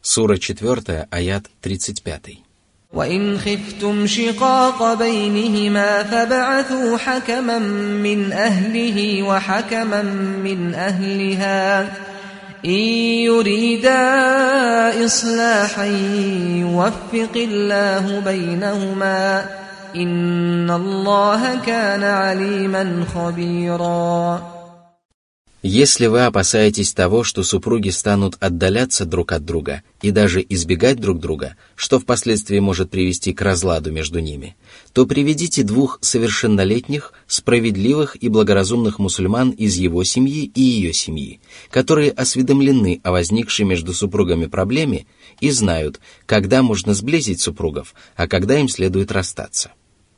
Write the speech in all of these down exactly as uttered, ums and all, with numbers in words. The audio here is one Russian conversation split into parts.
Сура четвёртая, аят тридцать пятый. وَإِنْ خِفْتُمْ شِقَاقَ بَيْنِهِمَا فَابْعَثُوا حَكَمًا مِّنْ أَهْلِهِ وَحَكَمًا مِّنْ أَهْلِهَا إِنْ يُرِيدَا إِصْلَاحًا يُوَفِّقِ اللَّهُ بَيْنَهُمَا إِنَّ اللَّهَ كَانَ عَلِيمًا خَبِيرًا. Если вы опасаетесь того, что супруги станут отдаляться друг от друга и даже избегать друг друга, что впоследствии может привести к разладу между ними, то приведите двух совершеннолетних, справедливых и благоразумных мусульман из его семьи и ее семьи, которые осведомлены о возникшей между супругами проблеме и знают, когда можно сблизить супругов, а когда им следует расстаться.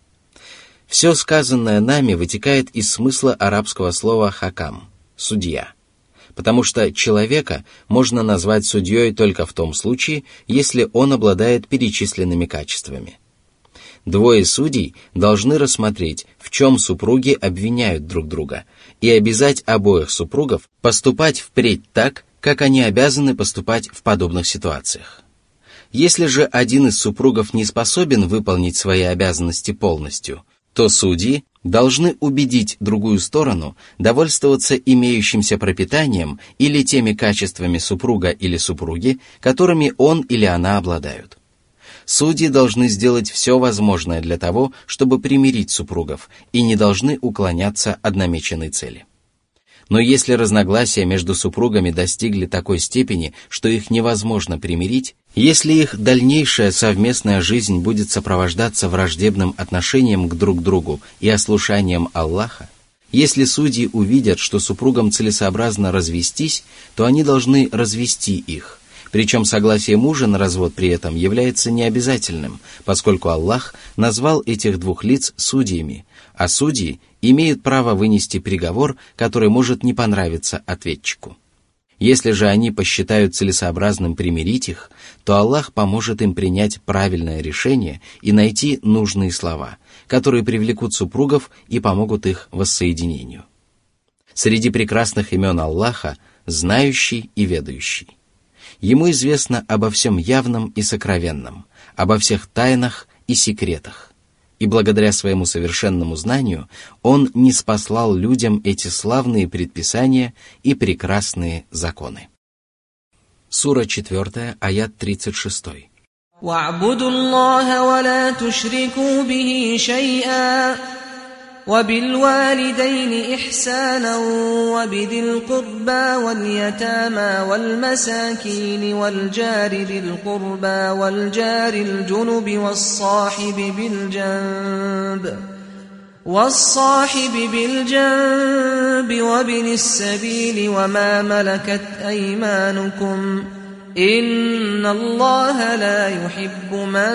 Все сказанное нами вытекает из смысла арабского слова «хакам» — судья, потому что человека можно назвать судьей только в том случае, если он обладает перечисленными качествами. Двое судей должны рассмотреть, в чем супруги обвиняют друг друга, и обязать обоих супругов поступать впредь так, как они обязаны поступать в подобных ситуациях. Если же один из супругов не способен выполнить свои обязанности полностью, то судьи должны убедить другую сторону довольствоваться имеющимся пропитанием или теми качествами супруга или супруги, которыми он или она обладают. Судьи должны сделать все возможное для того, чтобы примирить супругов, и не должны уклоняться от намеченной цели. Но если разногласия между супругами достигли такой степени, что их невозможно примирить, если их дальнейшая совместная жизнь будет сопровождаться враждебным отношением к друг другу и ослушанием Аллаха, если судьи увидят, что супругам целесообразно развестись, то они должны развести их, причем согласие мужа на развод при этом является необязательным, поскольку Аллах назвал этих двух лиц судьями, а судьи имеют право вынести приговор, который может не понравиться ответчику. Если же они посчитают целесообразным примирить их, то Аллах поможет им принять правильное решение и найти нужные слова, которые привлекут супругов и помогут их воссоединению. Среди прекрасных имен Аллаха – знающий и ведающий. Ему известно обо всем явном и сокровенном, обо всех тайнах и секретах. И благодаря своему совершенному знанию Он ниспослал людям эти славные предписания и прекрасные законы. Сура четвёртая, аят тридцать шестой. وَاعْبُدُوا اللَّهَ وَلَا تُشْرِكُوا بِهِ شَيْئًا وَبِالْوَالِدَيْنِ إِحْسَانًا وَبِذِي الْقُرْبَى وَالْيَتَامَى وَالْمَسَاكِينِ وَالْجَارِ ذِي الْقُرْبَى وَالْجَارِ الْجُنُبِ وَالصَّاحِبِ بِالْجَنبِ وَالصَّاحِبِ بِالْجَنبِ وَابْنِ السَّبِيلِ وَمَا مَلَكَتْ أَيْمَانُكُمْ إِنَّ اللَّهَ لَا يُحِبُّ مَنْ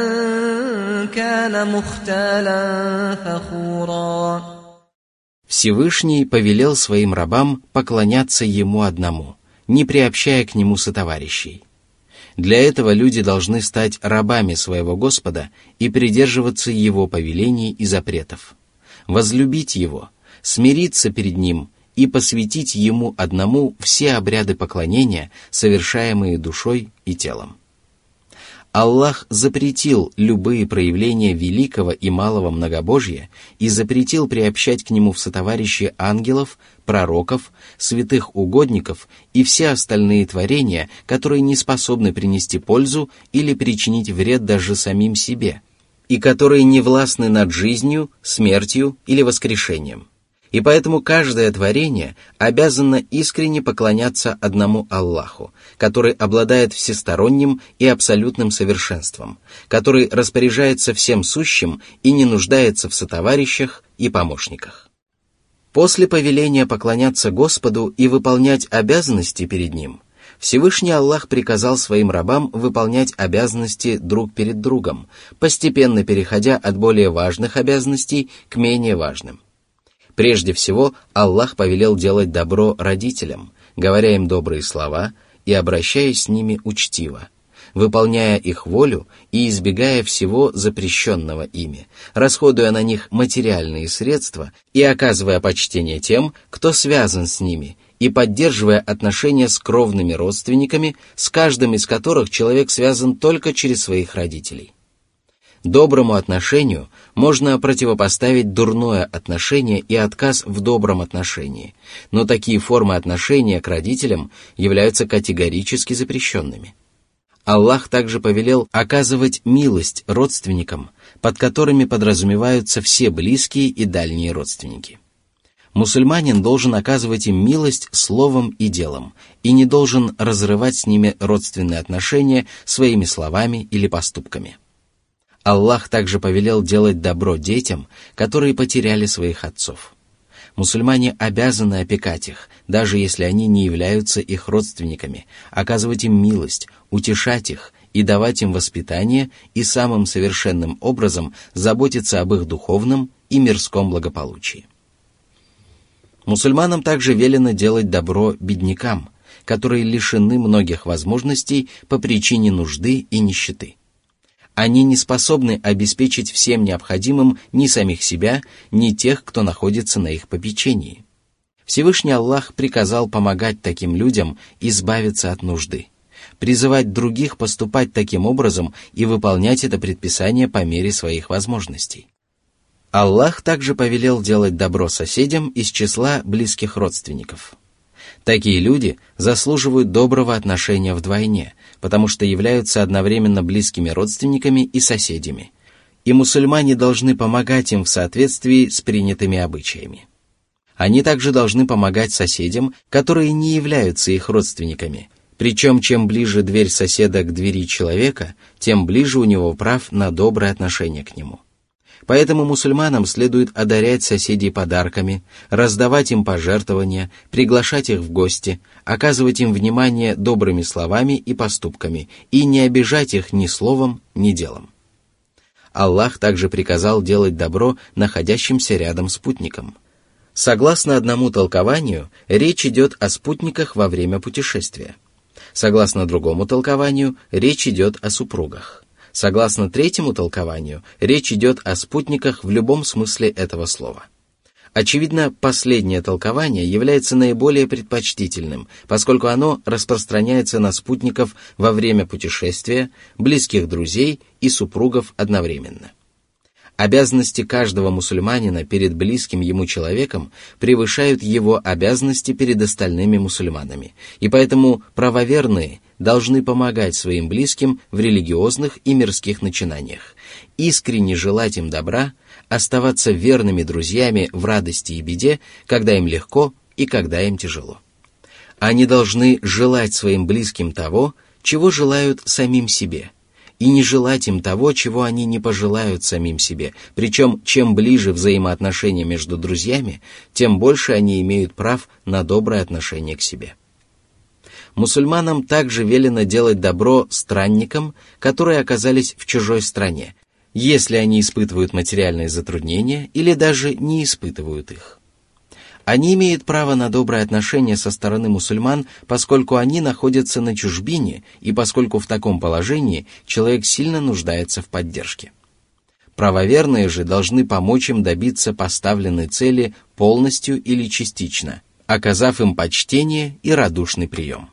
كَانَ مُخْتَالًا فَخُورًا. Всевышний повелел своим рабам поклоняться Ему одному, не приобщая к Нему сотоварищей. Для этого люди должны стать рабами своего Господа и придерживаться Его повелений и запретов, возлюбить Его, смириться перед Ним и посвятить Ему одному все обряды поклонения, совершаемые душой и телом. Аллах запретил любые проявления великого и малого многобожия и запретил приобщать к Нему в сотоварищи ангелов, пророков, святых угодников и все остальные творения, которые не способны принести пользу или причинить вред даже самим себе, и которые не властны над жизнью, смертью или воскрешением. И поэтому каждое творение обязано искренне поклоняться одному Аллаху, который обладает всесторонним и абсолютным совершенством, который распоряжается всем сущим и не нуждается в сотоварищах и помощниках. После повеления поклоняться Господу и выполнять обязанности перед Ним, Всевышний Аллах приказал своим рабам выполнять обязанности друг перед другом, постепенно переходя от более важных обязанностей к менее важным. Прежде всего, Аллах повелел делать добро родителям, говоря им добрые слова и обращаясь с ними учтиво, выполняя их волю и избегая всего запрещенного ими, расходуя на них материальные средства и оказывая почтение тем, кто связан с ними, и поддерживая отношения с кровными родственниками, с каждым из которых человек связан только через своих родителей. Доброму отношению можно противопоставить дурное отношение и отказ в добром отношении, но такие формы отношения к родителям являются категорически запрещенными. Аллах также повелел оказывать милость родственникам, под которыми подразумеваются все близкие и дальние родственники. Мусульманин должен оказывать им милость словом и делом и не должен разрывать с ними родственные отношения своими словами или поступками. Аллах также повелел делать добро детям, которые потеряли своих отцов. Мусульмане обязаны опекать их, даже если они не являются их родственниками, оказывать им милость, утешать их и давать им воспитание и самым совершенным образом заботиться об их духовном и мирском благополучии. Мусульманам также велено делать добро беднякам, которые лишены многих возможностей по причине нужды и нищеты. Они не способны обеспечить всем необходимым ни самих себя, ни тех, кто находится на их попечении. Всевышний Аллах приказал помогать таким людям избавиться от нужды, призывать других поступать таким образом и выполнять это предписание по мере своих возможностей. Аллах также повелел делать добро соседям из числа близких родственников. Такие люди заслуживают доброго отношения вдвойне, потому что являются одновременно близкими родственниками и соседями, и мусульмане должны помогать им в соответствии с принятыми обычаями. Они также должны помогать соседям, которые не являются их родственниками, причем чем ближе дверь соседа к двери человека, тем ближе у него прав на доброе отношение к нему. Поэтому мусульманам следует одарять соседей подарками, раздавать им пожертвования, приглашать их в гости, оказывать им внимание добрыми словами и поступками и не обижать их ни словом, ни делом. Аллах также приказал делать добро находящимся рядом спутникам. Согласно одному толкованию, речь идет о спутниках во время путешествия. Согласно другому толкованию, речь идет о супругах. Согласно третьему толкованию, речь идет о спутниках в любом смысле этого слова. Очевидно, последнее толкование является наиболее предпочтительным, поскольку оно распространяется на спутников во время путешествия, близких друзей и супругов одновременно. Обязанности каждого мусульманина перед близким ему человеком превышают его обязанности перед остальными мусульманами, и поэтому правоверные должны помогать своим близким в религиозных и мирских начинаниях, искренне желать им добра, оставаться верными друзьями в радости и беде, когда им легко и когда им тяжело. Они должны желать своим близким того, чего желают самим себе, и не желать им того, чего они не пожелают самим себе, причем чем ближе взаимоотношения между друзьями, тем больше они имеют прав на доброе отношение к себе. Мусульманам также велено делать добро странникам, которые оказались в чужой стране, если они испытывают материальные затруднения или даже не испытывают их. Они имеют право на доброе отношение со стороны мусульман, поскольку они находятся на чужбине и поскольку в таком положении человек сильно нуждается в поддержке. Правоверные же должны помочь им добиться поставленной цели полностью или частично, оказав им почтение и радушный прием.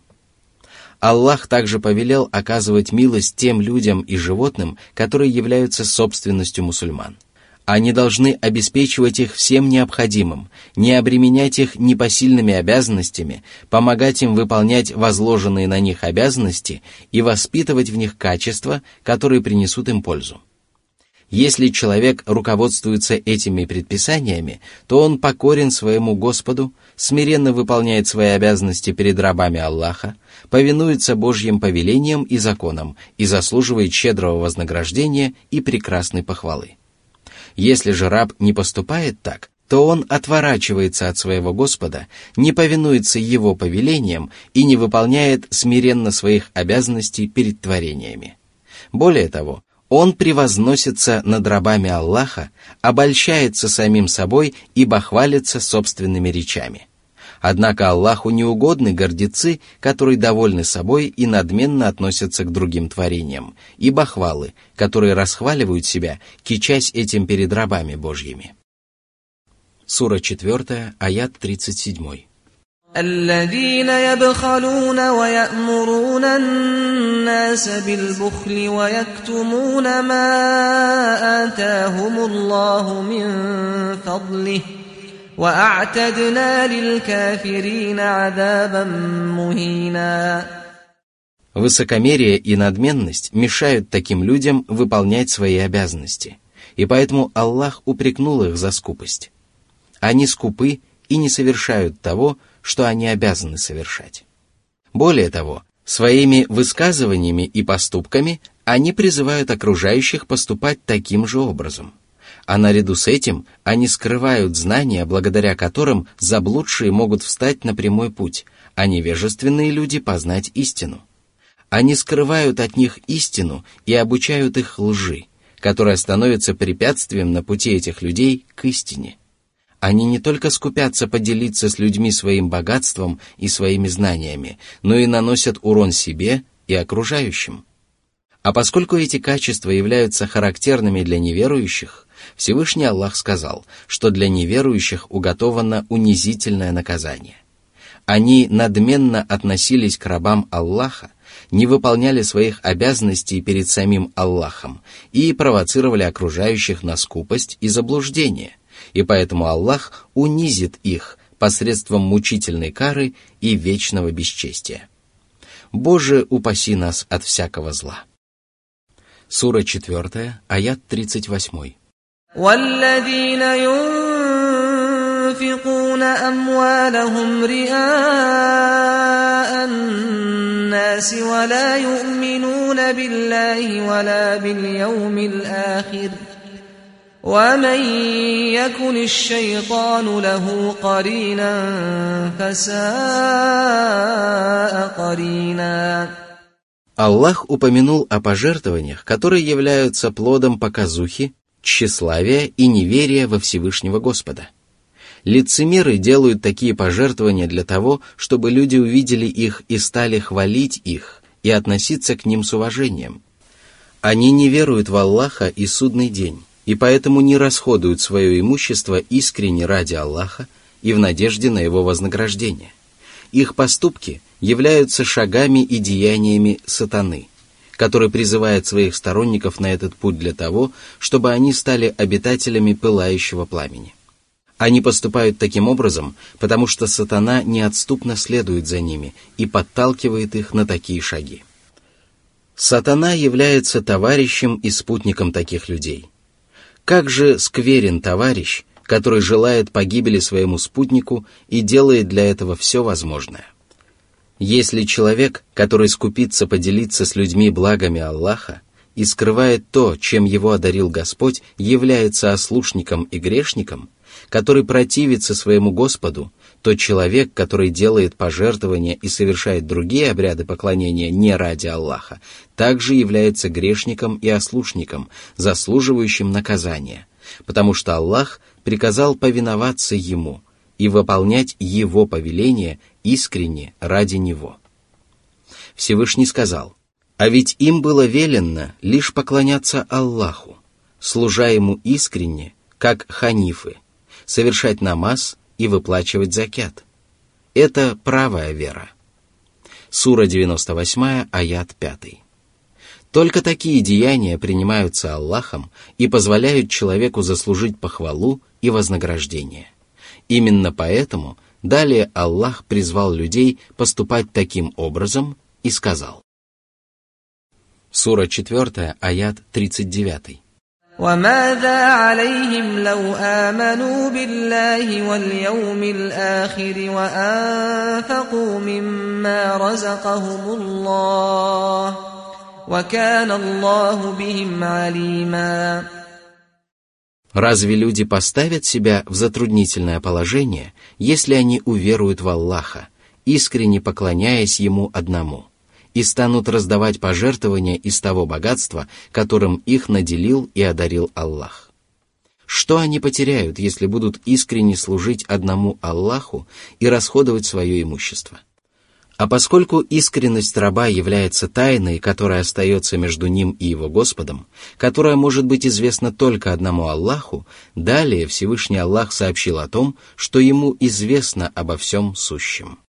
Аллах также повелел оказывать милость тем людям и животным, которые являются собственностью мусульман. Они должны обеспечивать их всем необходимым, не обременять их непосильными обязанностями, помогать им выполнять возложенные на них обязанности и воспитывать в них качества, которые принесут им пользу. Если человек руководствуется этими предписаниями, то он покорен своему Господу, смиренно выполняет свои обязанности перед рабами Аллаха, повинуется Божьим повелениям и законам и заслуживает щедрого вознаграждения и прекрасной похвалы. Если же раб не поступает так, то он отворачивается от своего Господа, не повинуется его повелениям и не выполняет смиренно своих обязанностей перед творениями. Более того, он превозносится над рабами Аллаха, обольщается самим собой и бахвалится собственными речами. Однако Аллаху неугодны гордецы, которые довольны собой и надменно относятся к другим творениям, и бахвалы, которые расхваливают себя, кичась этим перед рабами Божьими. Сура четвертая, аят тридцать семь. الذين يبخلون ويأمرون الناس بالبخل ويكتمون ما آتاهم الله من فضله وأعتدنا للكافرين عذابا مهينا. Высокомерие и надменность мешают таким людям выполнять свои обязанности, и поэтому Аллах упрекнул их за скупость. Они скупы и не совершают того, что они обязаны совершать. Более того, своими высказываниями и поступками они призывают окружающих поступать таким же образом. А наряду с этим они скрывают знания, благодаря которым заблудшие могут встать на прямой путь, а невежественные люди познать истину. Они скрывают от них истину и обучают их лжи, которая становится препятствием на пути этих людей к истине. Они не только скупятся поделиться с людьми своим богатством и своими знаниями, но и наносят урон себе и окружающим. А поскольку эти качества являются характерными для неверующих, Всевышний Аллах сказал, что для неверующих уготовано унизительное наказание. Они надменно относились к рабам Аллаха, не выполняли своих обязанностей перед самим Аллахом и провоцировали окружающих на скупость и заблуждение, и поэтому Аллах унизит их посредством мучительной кары и вечного бесчестия. Боже, упаси нас от всякого зла. Сура четвертая, аят тридцать восемь. والذين ينفقون أموالهم رئاء الناس ولا يؤمنون بالله ولا باليوم الآخر ومن يكن الشيطان له قرينا فساء قرينا. Аллах упомянул о пожертвованиях, которые являются плодом показухи, тщеславия и неверия во Всевышнего Господа. Лицемеры делают такие пожертвования для того, чтобы люди увидели их и стали хвалить их и относиться к ним с уважением. Они не веруют в Аллаха и судный день, и поэтому не расходуют свое имущество искренне ради Аллаха и в надежде на его вознаграждение. Их поступки являются шагами и деяниями сатаны, который призывает своих сторонников на этот путь для того, чтобы они стали обитателями пылающего пламени. Они поступают таким образом, потому что сатана неотступно следует за ними и подталкивает их на такие шаги. Сатана является товарищем и спутником таких людей. Как же скверен товарищ, который желает погибели своему спутнику и делает для этого все возможное. Если человек, который скупится поделиться с людьми благами Аллаха и скрывает то, чем его одарил Господь, является ослушником и грешником, который противится своему Господу, то человек, который делает пожертвования и совершает другие обряды поклонения не ради Аллаха, также является грешником и ослушником, заслуживающим наказания, потому что Аллах приказал повиноваться Ему и выполнять Его повеления искренне ради Него. Всевышний сказал: «А ведь им было велено лишь поклоняться Аллаху, служа Ему искренне, как ханифы, совершать намаз и выплачивать закят. Это правая вера». Сура девяносто восемь, аят пять. Только такие деяния принимаются Аллахом и позволяют человеку заслужить похвалу и вознаграждение. Именно поэтому далее Аллах призвал людей поступать таким образом и сказал. Сура четвертая, аят тридцать девять. وَمَاذَا عَلَيْهِمْ لَوْ آمَنُوا بِاللَّهِ وَالْيَوْمِ الْآخِرِ وَأَنفَقُوا مِمَّا رَزَقَهُمُ اللَّهُ وَكَانَ اللَّهُ بِهِمْ عَلِيمًا. Разве люди поставят себя в затруднительное положение, если они уверуют в Аллаха, искренне поклоняясь Ему одному, и станут раздавать пожертвования из того богатства, которым их наделил и одарил Аллах? Что они потеряют, если будут искренне служить одному Аллаху и расходовать свое имущество? А поскольку искренность раба является тайной, которая остается между ним и его Господом, которая может быть известна только одному Аллаху, далее Всевышний Аллах сообщил о том, что ему известно обо всем сущем.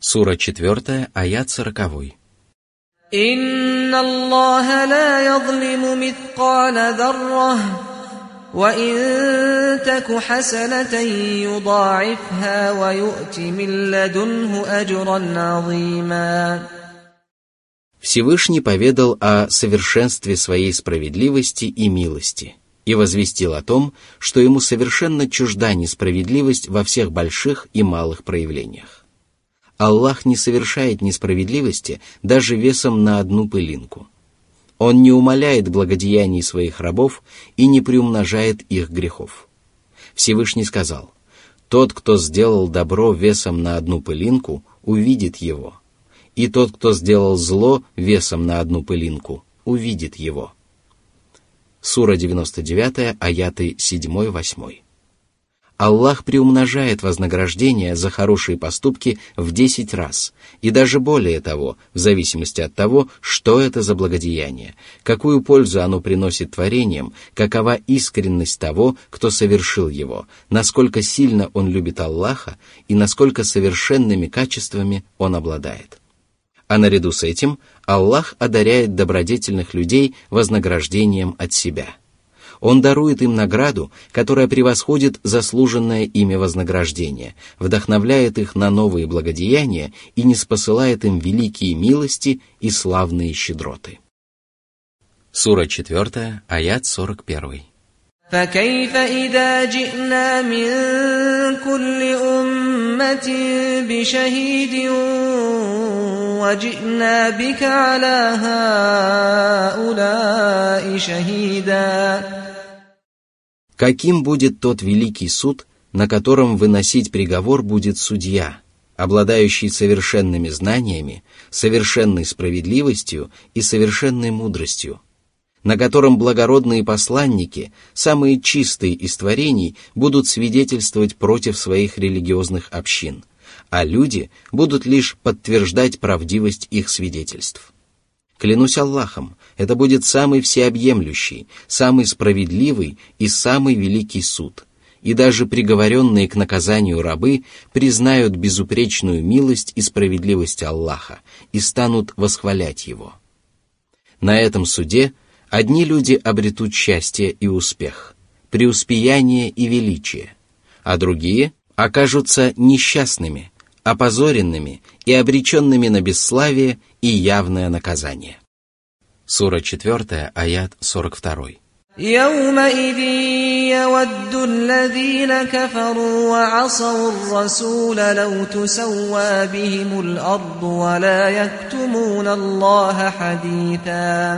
Сура четвертая, аят сороковой. «Инна Аллаха ла язлиму мithqala даррah, ва ин таку хасанатан юдаифха, ва ю'ти мин ладунху аджран азима». Всевышний поведал о совершенстве своей справедливости и милости и возвестил о том, что ему совершенно чужда несправедливость во всех больших и малых проявлениях. Аллах не совершает несправедливости даже весом на одну пылинку. Он не умаляет благодеяний своих рабов и не приумножает их грехов. Всевышний сказал: «Тот, кто сделал добро весом на одну пылинку, увидит его, и тот, кто сделал зло весом на одну пылинку, увидит его». Сура девяносто девять, аяты семь-восемь. Аллах приумножает вознаграждение за хорошие поступки в десять раз, и даже более того, в зависимости от того, что это за благодеяние, какую пользу оно приносит творениям, какова искренность того, кто совершил его, насколько сильно он любит Аллаха и насколько совершенными качествами он обладает. А наряду с этим Аллах одаряет добродетельных людей вознаграждением от себя. Он дарует им награду, которая превосходит заслуженное ими вознаграждение, вдохновляет их на новые благодеяния и ниспосылает им великие милости и славные щедроты. Сура четвертая, аят сорок один. فَكَيْفَ إِذَا جِئْنَا مِنْ كُلِّ أُمَّةٍ بِشَهِيدٍ وَجِئْنَا بِكَ عَلَى هَؤُلَاءِ شَهِيدًا. Каким будет тот великий суд, на котором выносить приговор будет судья, обладающий совершенными знаниями, совершенной справедливостью и совершенной мудростью, на котором благородные посланники, самые чистые из творений, будут свидетельствовать против своих религиозных общин, а люди будут лишь подтверждать правдивость их свидетельств. Клянусь Аллахом, это будет самый всеобъемлющий, самый справедливый и самый великий суд, и даже приговоренные к наказанию рабы признают безупречную милость и справедливость Аллаха и станут восхвалять Его. На этом суде одни люди обретут счастье и успех, преуспеяние и величие, а другие окажутся несчастными, опозоренными и обреченными на бесславие и явное наказание. Сура четвертая, аят сорок два. يَوْمَئِذٍ يَوَدُّ الَّذِينَ كَفَرُوا وَعَصَوُا الرَّسُولَ لَوْ تُسَوَّى بِهِمُ الْأَرْضُ وَلَا يَكْتُمُونَ اللَّهَ حَدِيثًا.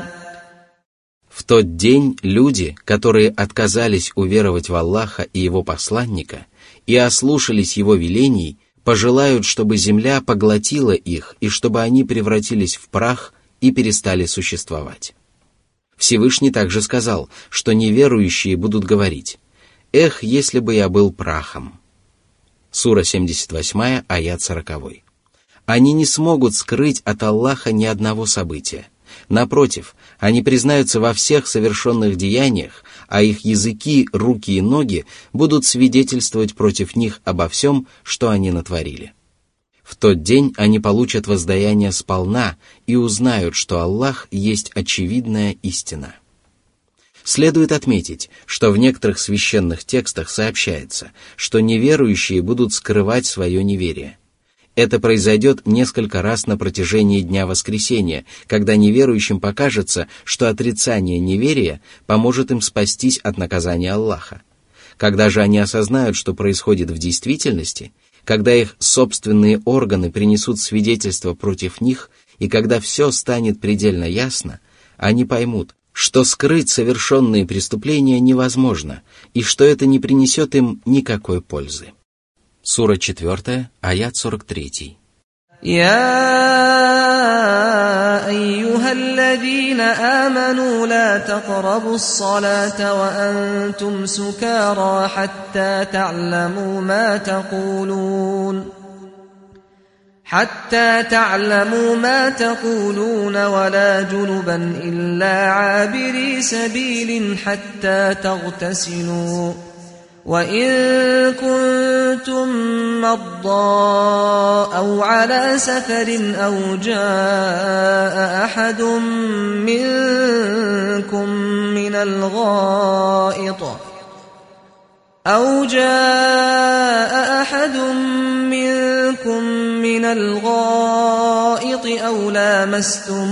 В тот день люди, которые отказались уверовать в Аллаха и Его посланника и ослушались Его велений, пожелают, чтобы земля поглотила их и чтобы они превратились в прах и перестали существовать. Всевышний также сказал, что неверующие будут говорить: «Эх, если бы я был прахом». Сура семьдесят восемь, аят сорок. Они не смогут скрыть от Аллаха ни одного события. Напротив, они признаются во всех совершенных деяниях, а их языки, руки и ноги будут свидетельствовать против них обо всем, что они натворили. В тот день они получат воздаяние сполна и узнают, что Аллах есть очевидная истина. Следует отметить, что в некоторых священных текстах сообщается, что неверующие будут скрывать свое неверие. Это произойдет несколько раз на протяжении Дня Воскресения, когда неверующим покажется, что отрицание неверия поможет им спастись от наказания Аллаха. Когда же они осознают, что происходит в действительности, когда их собственные органы принесут свидетельство против них, и когда все станет предельно ясно, они поймут, что скрыть совершенные преступления невозможно, и что это не принесет им никакой пользы. Сура четвертая, аят сорок три. يا أيها الذين آمنوا لا تقربوا الصلاة وأنتم سكارى حتى تعلموا ما تقولون حتى تعلموا ما تقولون ولا جنبا إلا عابري سبيل حتى تغتسلوا وإن كنتم مرضى أو على سفر أو جاء أحد منكم من الغائط أو جاء أحد منكم من الغائط أو لامستم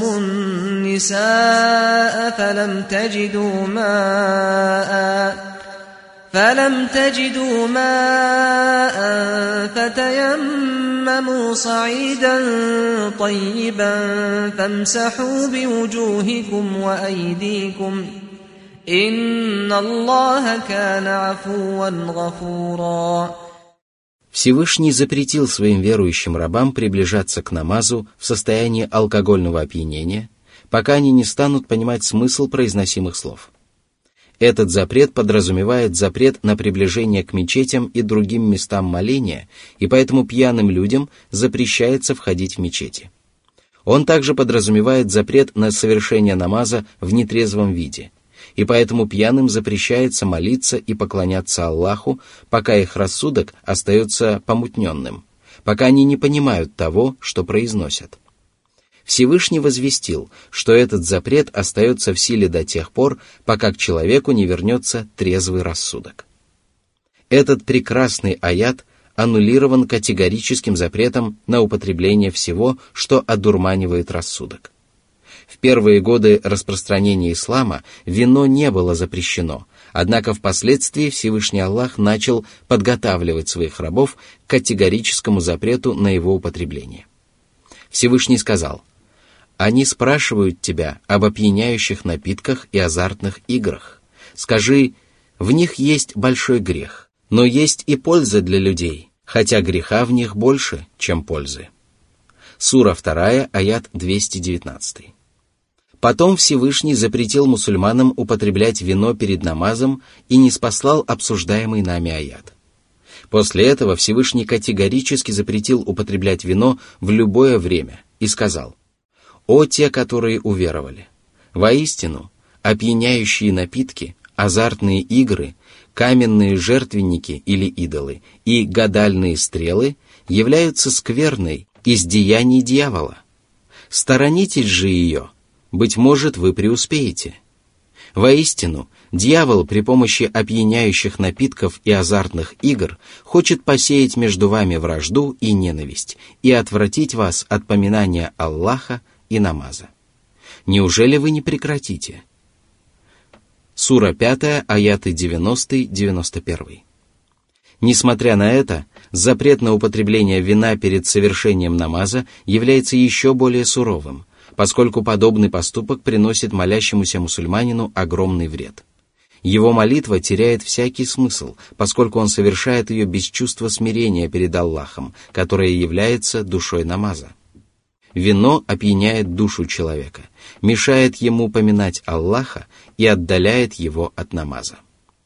النساء فلم تجدوا ماء فلم تجدوا ماء فتيمموا صعيدا طيبا فامسحوا بوجوهكم وأيديكم إن الله كان عفوا غفورا. Всевышний запретил своим верующим рабам приближаться к намазу в состоянии алкогольного опьянения, пока они не станут понимать смысл произносимых слов. Этот запрет подразумевает запрет на приближение к мечетям и другим местам моления, и поэтому пьяным людям запрещается входить в мечети. Он также подразумевает запрет на совершение намаза в нетрезвом виде, и поэтому пьяным запрещается молиться и поклоняться Аллаху, пока их рассудок остается помутненным, пока они не понимают того, что произносят. Всевышний возвестил, что этот запрет остается в силе до тех пор, пока к человеку не вернется трезвый рассудок. Этот прекрасный аят аннулирован категорическим запретом на употребление всего, что одурманивает рассудок. В первые годы распространения ислама вино не было запрещено, однако впоследствии Всевышний Аллах начал подготавливать своих рабов к категорическому запрету на его употребление. Всевышний сказал: «Они спрашивают тебя об опьяняющих напитках и азартных играх. Скажи, в них есть большой грех, но есть и польза для людей, хотя греха в них больше, чем пользы». Сура два, аят двести девятнадцать. Потом Всевышний запретил мусульманам употреблять вино перед намазом и ниспослал обсуждаемый нами аят. После этого Всевышний категорически запретил употреблять вино в любое время и сказал: «О те, которые уверовали! Воистину, опьяняющие напитки, азартные игры, каменные жертвенники или идолы и гадальные стрелы являются скверной из деяний дьявола. Сторонитесь же ее, быть может, вы преуспеете. Воистину, дьявол при помощи опьяняющих напитков и азартных игр хочет посеять между вами вражду и ненависть и отвратить вас от поминания Аллаха и намаза. Неужели вы не прекратите?» Сура пять, аяты девяносто девяносто один. Несмотря на это, запрет на употребление вина перед совершением намаза является еще более суровым, поскольку подобный поступок приносит молящемуся мусульманину огромный вред. Его молитва теряет всякий смысл, поскольку он совершает ее без чувства смирения перед Аллахом, которое является душой намаза. Вино опьяняет душу человека, мешает ему поминать Аллаха и отдаляет его от намаза.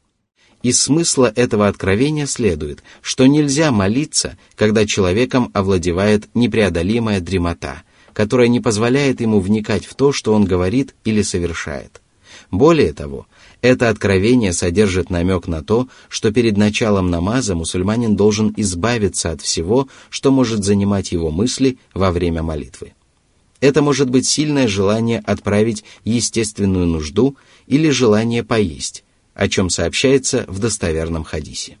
Из смысла этого откровения следует, что нельзя молиться, когда человеком овладевает непреодолимая дремота, которая не позволяет ему вникать в то, что он говорит или совершает. Более того, это откровение содержит намек на то, что перед началом намаза мусульманин должен избавиться от всего, что может занимать его мысли во время молитвы. Это может быть сильное желание отправить естественную нужду или желание поесть, о чем сообщается в достоверном хадисе.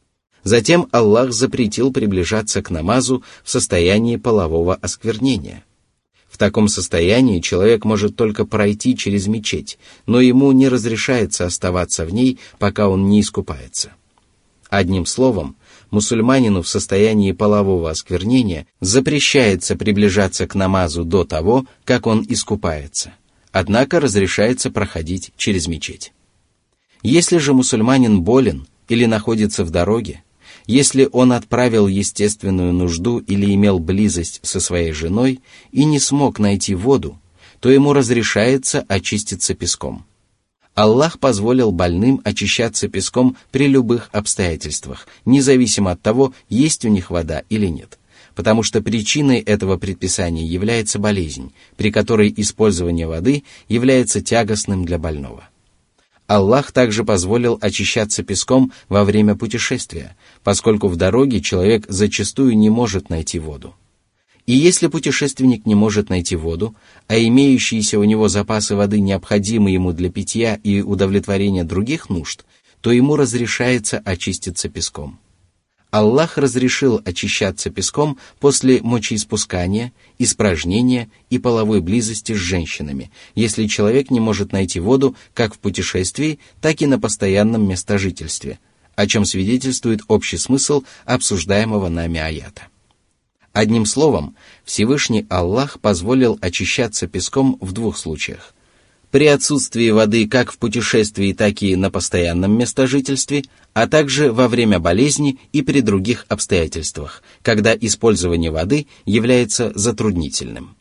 Затем Аллах запретил приближаться к намазу в состоянии полового осквернения. В таком состоянии человек может только пройти через мечеть, но ему не разрешается оставаться в ней, пока он не искупается. Одним словом, мусульманину в состоянии полового осквернения запрещается приближаться к намазу до того, как он искупается, однако разрешается проходить через мечеть. Если же мусульманин болен или находится в дороге, если он отправил естественную нужду или имел близость со своей женой и не смог найти воду, то ему разрешается очиститься песком. Аллах позволил больным очищаться песком при любых обстоятельствах, независимо от того, есть у них вода или нет, потому что причиной этого предписания является болезнь, при которой использование воды является тягостным для больного. Аллах также позволил очищаться песком во время путешествия, поскольку в дороге человек зачастую не может найти воду. И если путешественник не может найти воду, а имеющиеся у него запасы воды необходимы ему для питья и удовлетворения других нужд, то ему разрешается очиститься песком. Аллах разрешил очищаться песком после мочеиспускания, испражнения и половой близости с женщинами, если человек не может найти воду как в путешествии, так и на постоянном местожительстве, о чем свидетельствует общий смысл обсуждаемого нами аята. Одним словом, Всевышний Аллах позволил очищаться песком в двух случаях: при отсутствии воды как в путешествии, так и на постоянном местожительстве, а также во время болезни и при других обстоятельствах, когда использование воды является затруднительным.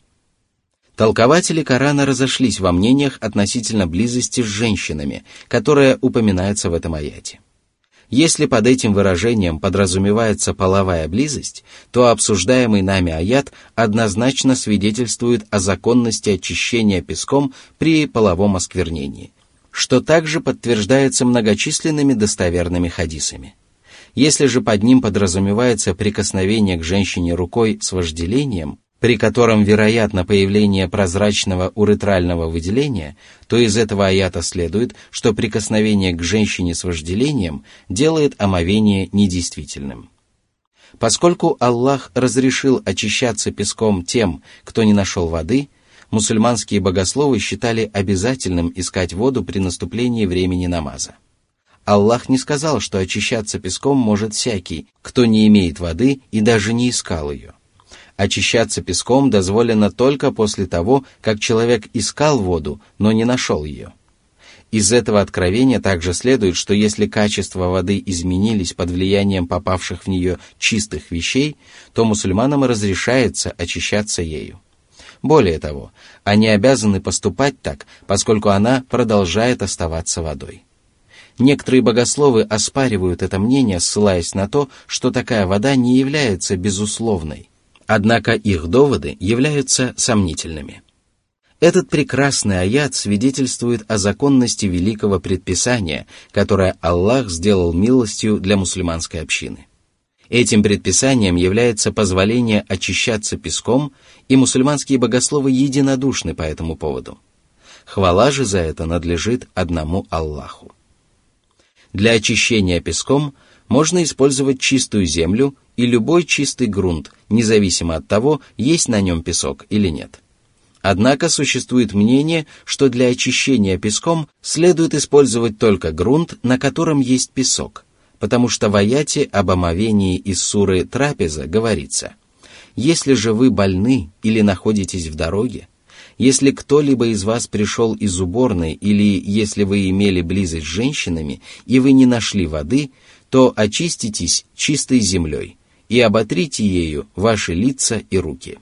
Толкователи Корана разошлись во мнениях относительно близости с женщинами, которая упоминается в этом аяте. Если под этим выражением подразумевается половая близость, то обсуждаемый нами аят однозначно свидетельствует о законности очищения песком при половом осквернении, что также подтверждается многочисленными достоверными хадисами. Если же под ним подразумевается прикосновение к женщине рукой с вожделением, при котором вероятно появление прозрачного уретрального выделения, то из этого аята следует, что прикосновение к женщине с вожделением делает омовение недействительным. Поскольку Аллах разрешил очищаться песком тем, кто не нашел воды, мусульманские богословы считали обязательным искать воду при наступлении времени намаза. Аллах не сказал, что очищаться песком может всякий, кто не имеет воды и даже не искал ее. Очищаться песком дозволено только после того, как человек искал воду, но не нашел ее. Из этого откровения также следует, что если качества воды изменились под влиянием попавших в нее чистых вещей, то мусульманам разрешается очищаться ею. Более того, они обязаны поступать так, поскольку она продолжает оставаться водой. Некоторые богословы оспаривают это мнение, ссылаясь на то, что такая вода не является безусловной. Однако их доводы являются сомнительными. Этот прекрасный аят свидетельствует о законности великого предписания, которое Аллах сделал милостью для мусульманской общины. Этим предписанием является позволение очищаться песком, и мусульманские богословы единодушны по этому поводу. Хвала же за это надлежит одному Аллаху. Для очищения песком можно использовать чистую землю и любой чистый грунт, независимо от того, есть на нем песок или нет. Однако существует мнение, что для очищения песком следует использовать только грунт, на котором есть песок, потому что в аяте об омовении из суры Трапеза говорится: «Если же вы больны или находитесь в дороге, если кто-либо из вас пришел из уборной или если вы имели близость с женщинами и вы не нашли воды, то очиститесь чистой землей и оботрите ею ваши лица и руки».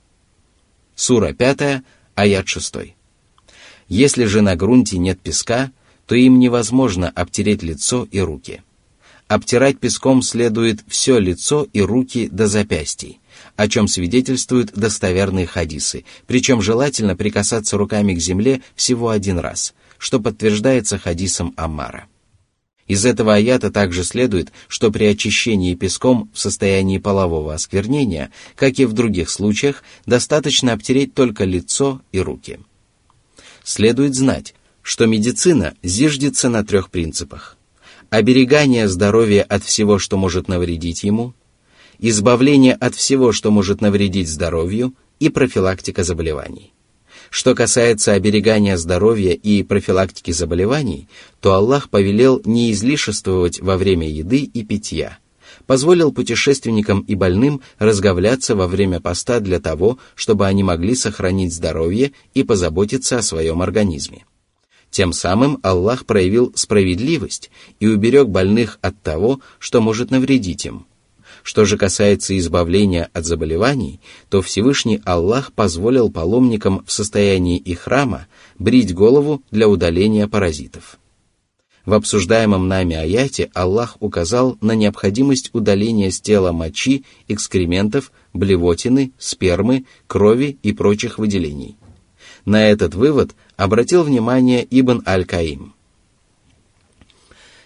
Сура пятая, аят шестой. Если же на грунте нет песка, то им невозможно обтереть лицо и руки. Обтирать песком следует все лицо и руки до запястий, о чем свидетельствуют достоверные хадисы, причем желательно прикасаться руками к земле всего один раз, что подтверждается хадисом Аммара. Из этого аята также следует, что при очищении песком в состоянии полового осквернения, как и в других случаях, достаточно обтереть только лицо и руки. Следует знать, что медицина зиждется на трех принципах: оберегание здоровья от всего, что может навредить ему, избавление от всего, что может навредить здоровью, и профилактика заболеваний. Что касается оберегания здоровья и профилактики заболеваний, то Аллах повелел не излишествовать во время еды и питья, позволил путешественникам и больным разговляться во время поста для того, чтобы они могли сохранить здоровье и позаботиться о своем организме. Тем самым Аллах проявил справедливость и уберег больных от того, что может навредить им. Что же касается избавления от заболеваний, то Всевышний Аллах позволил паломникам в состоянии ихрама брить голову для удаления паразитов. В обсуждаемом нами аяте Аллах указал на необходимость удаления с тела мочи, экскрементов, блевотины, спермы, крови и прочих выделений. На этот вывод обратил внимание Ибн Аль-Каим.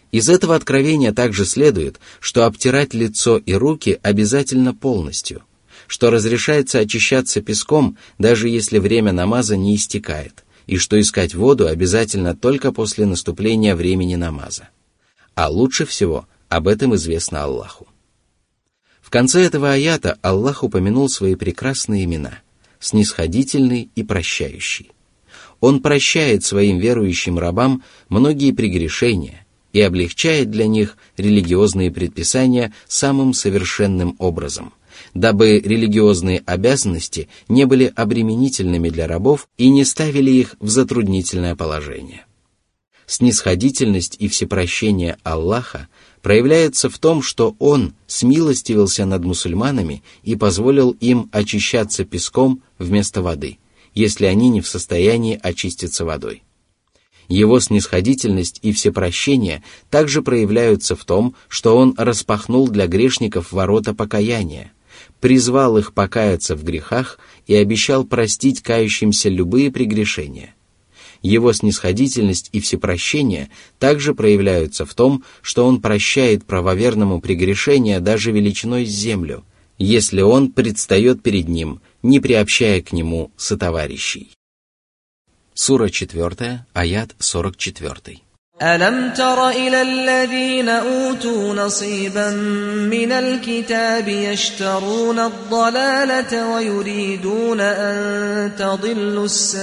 Из этого откровения также следует, что обтирать лицо и руки обязательно полностью, что разрешается очищаться песком, даже если время намаза не истекает, и что искать воду обязательно только после наступления времени намаза. А лучше всего об этом известно Аллаху. В конце этого аята Аллах упомянул свои прекрасные имена – снисходительный и прощающий. Он прощает своим верующим рабам многие прегрешения и облегчает для них религиозные предписания самым совершенным образом, дабы религиозные обязанности не были обременительными для рабов и не ставили их в затруднительное положение. Снисходительность и всепрощение Аллаха проявляется в том, что Он смилостивился над мусульманами и позволил им очищаться песком вместо воды, если они не в состоянии очиститься водой. Его снисходительность и всепрощение также проявляются в том, что Он распахнул для грешников ворота покаяния, призвал их покаяться в грехах и обещал простить кающимся любые прегрешения. Его снисходительность и всепрощение также проявляются в том, что Он прощает правоверному прегрешения даже величиной с землю, если он предстает перед ним, не приобщая к нему сотоварищей. Сура четвертая, аят сорок четыре. أَلَمْ تَرَ إِلَى الَّذِينَ أُوتُوا نَصِيبًا مِنَ الْكِتَابِ يَشْتَرُونَ الضَّلَالَةَ وَيُرِيدُونَ أَن تَضِلُّوا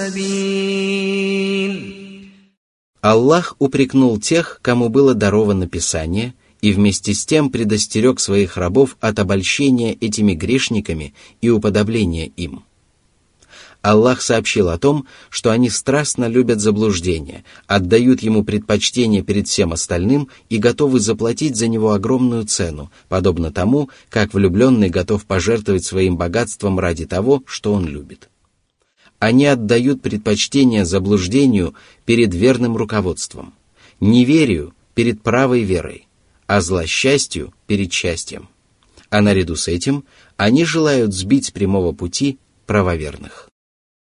السَّبِيلَ. Аллах упрекнул тех, кому было даровано Писание, и вместе с тем предостерег своих рабов от обольщения этими грешниками и уподобления им. Аллах сообщил о том, что они страстно любят заблуждение, отдают ему предпочтение перед всем остальным и готовы заплатить за него огромную цену, подобно тому, как влюбленный готов пожертвовать своим богатством ради того, что он любит. Они отдают предпочтение заблуждению перед верным руководством, неверию перед правой верой, а злосчастью перед счастьем. А наряду с этим они желают сбить с прямого пути правоверных.